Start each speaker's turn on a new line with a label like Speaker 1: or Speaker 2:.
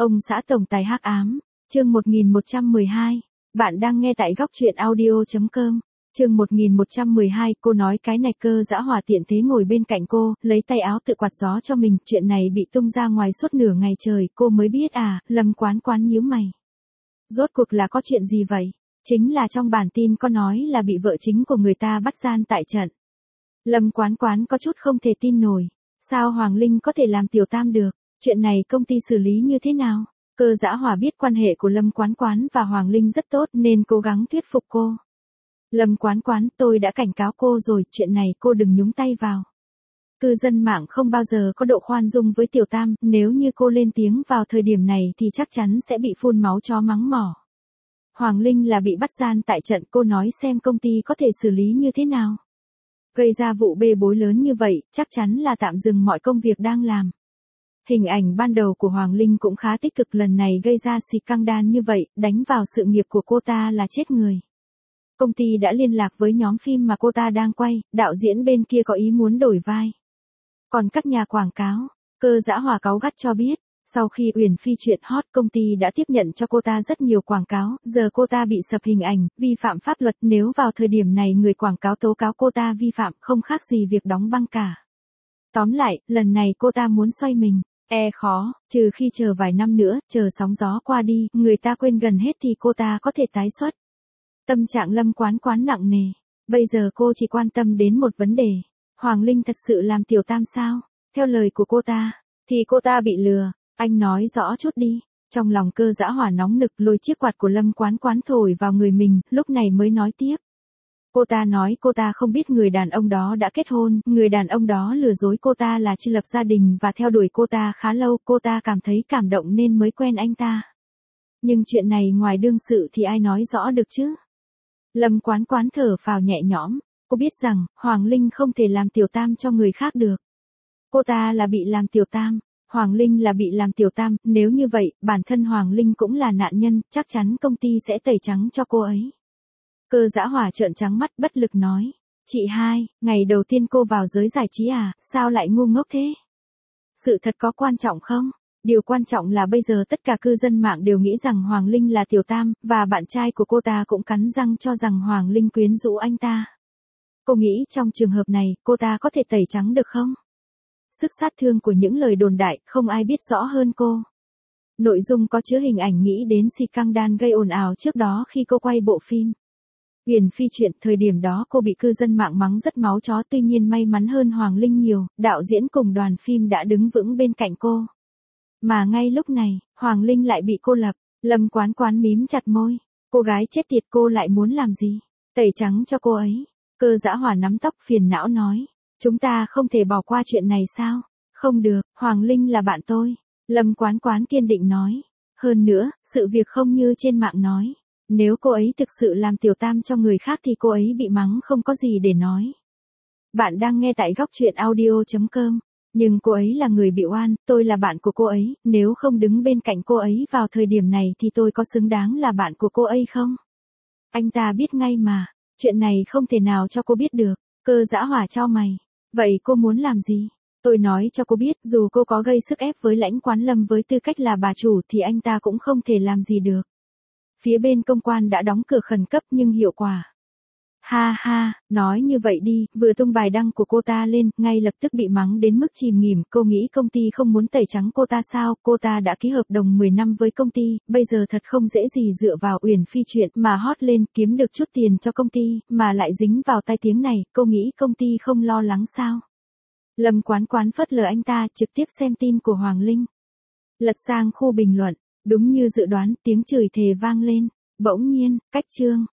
Speaker 1: Ông xã tổng tài hắc ám, chương 1112. Bạn đang nghe tại góc truyện audio.com. Chương 1112, cô nói cái này. Cơ Dã Hòa tiện thế ngồi bên cạnh cô, lấy tay áo tự quạt gió cho mình. Chuyện này bị tung ra ngoài suốt nửa ngày trời, cô mới biết à. Lâm Quán Quán nhíu mày. Rốt cuộc là có chuyện gì vậy? Chính là trong bản tin có nói là bị vợ chính của người ta bắt gian tại trận. Lâm Quán Quán có chút không thể tin nổi. Sao Hoàng Linh có thể làm tiểu tam được? Chuyện này công ty xử lý như thế nào? Cơ Dã Hòa biết quan hệ của Lâm Quán Quán và Hoàng Linh rất tốt nên cố gắng thuyết phục cô. Lâm Quán Quán, tôi đã cảnh cáo cô rồi, chuyện này cô đừng nhúng tay vào. Cư dân mạng không bao giờ có độ khoan dung với tiểu tam, nếu như cô lên tiếng vào thời điểm này thì chắc chắn sẽ bị phun máu chó mắng mỏ. Hoàng Linh là bị bắt gian tại trận, cô nói xem công ty có thể xử lý như thế nào. Gây ra vụ bê bối lớn như vậy, chắc chắn là tạm dừng mọi công việc đang làm. Hình ảnh ban đầu của Hoàng Linh cũng khá tích cực, lần này gây ra scandal như vậy, đánh vào sự nghiệp của cô ta là chết người. Công ty đã liên lạc với nhóm phim mà cô ta đang quay, đạo diễn bên kia có ý muốn đổi vai. Còn các nhà quảng cáo, Cơ Dã Hòa cáu gắt cho biết, sau khi Uyển Phi chuyện hot, công ty đã tiếp nhận cho cô ta rất nhiều quảng cáo, giờ cô ta bị sập hình ảnh, vi phạm pháp luật, nếu vào thời điểm này người quảng cáo tố cáo cô ta vi phạm, không khác gì việc đóng băng cả. Tóm lại, lần này cô ta muốn xoay mình, khó, trừ khi chờ vài năm nữa, chờ sóng gió qua đi, người ta quên gần hết thì cô ta có thể tái xuất. Tâm trạng Lâm Quán Quán nặng nề, bây giờ cô chỉ quan tâm đến một vấn đề, Hoàng Linh thật sự làm tiểu tam sao? Theo lời của cô ta, thì cô ta bị lừa, anh nói rõ chút đi. Trong lòng Cơ Dã Hòa nóng nực, lôi chiếc quạt của Lâm Quán Quán thổi vào người mình, lúc này mới nói tiếp. Cô ta nói cô ta không biết người đàn ông đó đã kết hôn, người đàn ông đó lừa dối cô ta là chưa lập gia đình và theo đuổi cô ta khá lâu, cô ta cảm thấy cảm động nên mới quen anh ta. Nhưng chuyện này ngoài đương sự thì ai nói rõ được chứ? Lâm Quán Quán thở phào nhẹ nhõm, cô biết rằng, Hoàng Linh không thể làm tiểu tam cho người khác được. Cô ta là bị làm tiểu tam, Hoàng Linh là bị làm tiểu tam, nếu như vậy, bản thân Hoàng Linh cũng là nạn nhân, chắc chắn công ty sẽ tẩy trắng cho cô ấy. Cơ Dã Hòa trợn trắng mắt bất lực nói, chị hai, ngày đầu tiên cô vào giới giải trí à, sao lại ngu ngốc thế? Sự thật có quan trọng không? Điều quan trọng là bây giờ tất cả cư dân mạng đều nghĩ rằng Hoàng Linh là tiểu tam, và bạn trai của cô ta cũng cắn răng cho rằng Hoàng Linh quyến rũ anh ta. Cô nghĩ trong trường hợp này, cô ta có thể tẩy trắng được không? Sức sát thương của những lời đồn đại, không ai biết rõ hơn cô. Nội dung có chứa hình ảnh nghĩ đến scandal gây ồn ào trước đó khi cô quay bộ phim Uyển Phi chuyện, thời điểm đó cô bị cư dân mạng mắng rất máu chó, tuy nhiên may mắn hơn Hoàng Linh nhiều, đạo diễn cùng đoàn phim đã đứng vững bên cạnh cô. Mà ngay lúc này, Hoàng Linh lại bị cô lập, Lâm Quán Quán mím chặt môi, cô gái chết tiệt, cô lại muốn làm gì? Tẩy trắng cho cô ấy. Cơ Dã Hòa nắm tóc phiền não nói, chúng ta không thể bỏ qua chuyện này sao? Không được, Hoàng Linh là bạn tôi. Lâm Quán Quán kiên định nói, hơn nữa, sự việc không như trên mạng nói. Nếu cô ấy thực sự làm tiểu tam cho người khác thì cô ấy bị mắng không có gì để nói. Bạn đang nghe tại góc truyện audio.com. Nhưng cô ấy là người bị oan, tôi là bạn của cô ấy, nếu không đứng bên cạnh cô ấy vào thời điểm này thì tôi có xứng đáng là bạn của cô ấy không? Anh ta biết ngay mà, chuyện này không thể nào cho cô biết được. Cơ Dã Hòa chau mày, vậy cô muốn làm gì? Tôi nói cho cô biết, dù cô có gây sức ép với Lãnh Quán Lâm với tư cách là bà chủ thì anh ta cũng không thể làm gì được. Phía bên công quan đã đóng cửa khẩn cấp nhưng hiệu quả. Ha ha, nói như vậy đi, vừa tung bài đăng của cô ta lên, ngay lập tức bị mắng đến mức chìm nghỉm, cô nghĩ công ty không muốn tẩy trắng cô ta sao, cô ta đã ký hợp đồng 10 năm với công ty, bây giờ thật không dễ gì dựa vào Uyển Phi chuyện mà hot lên, kiếm được chút tiền cho công ty, mà lại dính vào tai tiếng này, cô nghĩ công ty không lo lắng sao? Lâm Quán Quán phớt lờ anh ta, trực tiếp xem tin của Hoàng Linh. Lật sang khu bình luận, đúng như dự đoán, tiếng chửi thề vang lên, bỗng nhiên, cách chương.